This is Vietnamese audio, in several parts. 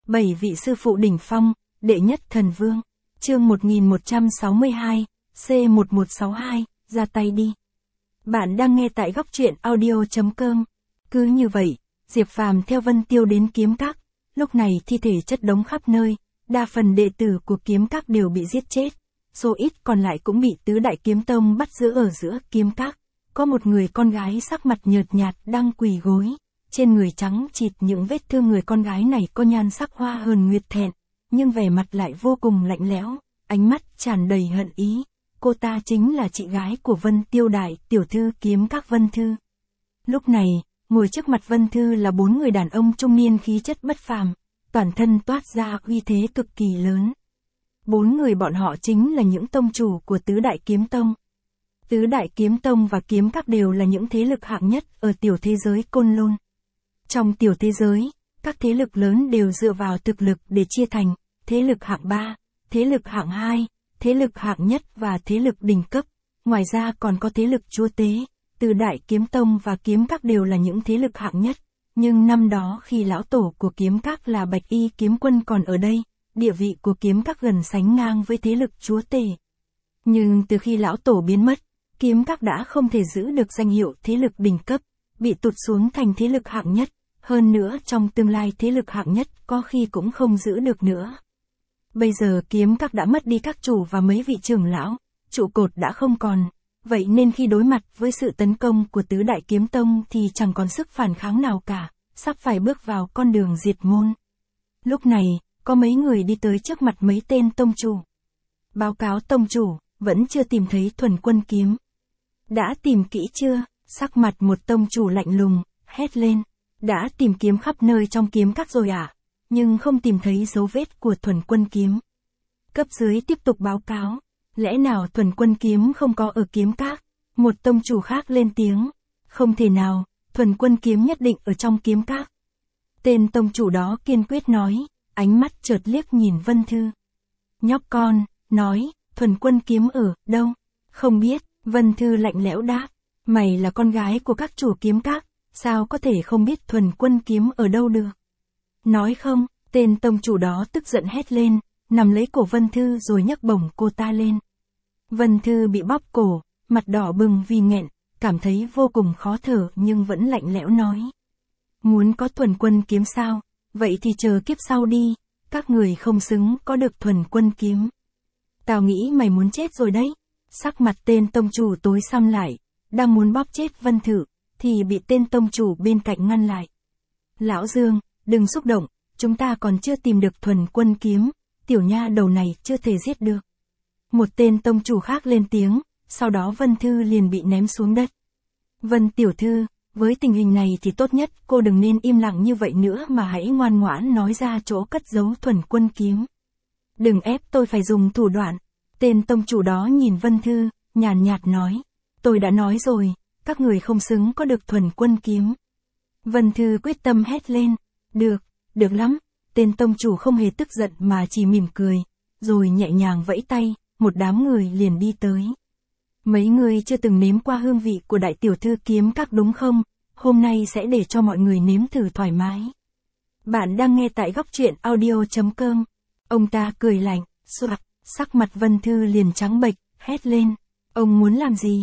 7 vị sư phụ đỉnh phong, đệ nhất thần vương. Chương 1162, C1162, ra tay đi. Bạn đang nghe tại góc truyện audio.com. Cứ như vậy, Diệp Phàm theo Vân Tiêu đến kiếm các, lúc này thi thể chất đống khắp nơi, đa phần đệ tử của kiếm các đều bị giết chết, số ít còn lại cũng bị tứ đại kiếm tông bắt giữ ở giữa kiếm các. Có một người con gái sắc mặt nhợt nhạt đang quỳ gối, trên người trắng chịt những vết thương. Người con gái này có nhan sắc hoa hờn nguyệt thẹn, nhưng vẻ mặt lại vô cùng lạnh lẽo, ánh mắt tràn đầy hận ý. Cô ta chính là chị gái của Vân Tiêu đại tiểu thư kiếm các Vân Thư. Lúc này, ngồi trước mặt Vân Thư là 4 người đàn ông trung niên khí chất bất phàm, toàn thân toát ra uy thế cực kỳ lớn. 4 người bọn họ chính là những tông chủ của tứ đại kiếm tông. Tứ đại kiếm tông và kiếm các đều là những thế lực hạng nhất ở tiểu thế giới Côn Lôn. Trong tiểu thế giới, các thế lực lớn đều dựa vào thực lực để chia thành thế lực hạng 3, thế lực hạng 2, thế lực hạng nhất và thế lực đỉnh cấp. Ngoài ra còn có thế lực chúa tế, tứ đại kiếm tông và kiếm các đều là những thế lực hạng nhất. Nhưng năm đó khi lão tổ của kiếm các là Bạch Y kiếm quân còn ở đây, địa vị của kiếm các gần sánh ngang với thế lực chúa tể. Nhưng từ khi lão tổ biến mất, kiếm các đã không thể giữ được danh hiệu thế lực đỉnh cấp, bị tụt xuống thành thế lực hạng nhất. Hơn nữa trong tương lai thế lực hạng nhất có khi cũng không giữ được nữa. Bây giờ kiếm các đã mất đi các chủ và mấy vị trưởng lão, trụ cột đã không còn. Vậy nên khi đối mặt với sự tấn công của tứ đại kiếm tông thì chẳng còn sức phản kháng nào cả, sắp phải bước vào con đường diệt môn. Lúc này, có mấy người đi tới trước mặt mấy tên tông chủ. Báo cáo tông chủ, vẫn chưa tìm thấy Thuần Quân kiếm. Đã tìm kỹ chưa? Sắc mặt một tông chủ lạnh lùng, hét lên. Đã tìm kiếm khắp nơi trong kiếm các rồi à? Nhưng không tìm thấy dấu vết của Thuần Quân kiếm. Cấp dưới tiếp tục báo cáo. Lẽ nào Thuần Quân kiếm không có ở kiếm các? Một tông chủ khác lên tiếng. Không thể nào, Thuần Quân kiếm nhất định ở trong kiếm các. Tên tông chủ đó kiên quyết nói, ánh mắt chợt liếc nhìn Vân Thư. Nhóc con, nói, Thuần Quân kiếm ở đâu? Không biết, Vân Thư lạnh lẽo đáp. Mày là con gái của các chủ kiếm các, sao có thể không biết Thuần Quân kiếm ở đâu được? Nói không, tên tông chủ đó tức giận hét lên, nằm lấy cổ Vân Thư rồi nhấc bổng cô ta lên. Vân Thư bị bóp cổ, mặt đỏ bừng vì nghẹn, cảm thấy vô cùng khó thở nhưng vẫn lạnh lẽo nói. Muốn có Thuần Quân kiếm sao? Vậy thì chờ kiếp sau đi, các người không xứng có được Thuần Quân kiếm. Tao nghĩ mày muốn chết rồi đấy. Sắc mặt tên tông chủ tối sầm lại, đang muốn bóp chết Vân Thư, thì bị tên tông chủ bên cạnh ngăn lại. Lão Dương, đừng xúc động, chúng ta còn chưa tìm được Thuần Quân kiếm, tiểu nha đầu này chưa thể giết được. Một tên tông chủ khác lên tiếng, sau đó Vân Thư liền bị ném xuống đất. Vân tiểu thư, với tình hình này thì tốt nhất cô đừng nên im lặng như vậy nữa mà hãy ngoan ngoãn nói ra chỗ cất giấu Thuần Quân kiếm. Đừng ép tôi phải dùng thủ đoạn. Tên tông chủ đó nhìn Vân Thư, nhàn nhạt nói. Tôi đã nói rồi, các người không xứng có được Thuần Quân kiếm. Vân Thư quyết tâm hét lên. Được lắm. Tên tông chủ không hề tức giận mà chỉ mỉm cười, rồi nhẹ nhàng vẫy tay, một đám người liền đi tới. Mấy người chưa từng nếm qua hương vị của đại tiểu thư kiếm các đúng không? Hôm nay sẽ để cho mọi người nếm thử thoải mái. Bạn đang nghe tại góc truyện audio.com. Ông ta cười lạnh, sắc mặt Vân Thư liền trắng bệch, hét lên. Ông muốn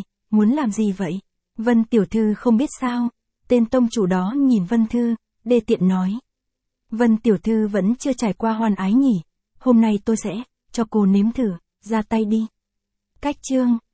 làm gì vậy? Vân tiểu thư không biết sao? Tên tông chủ đó nhìn Vân Thư, đê tiện nói. Vân tiểu thư vẫn chưa trải qua hoan ái nhỉ? Hôm nay tôi sẽ cho cô nếm thử, ra tay đi. Cách chương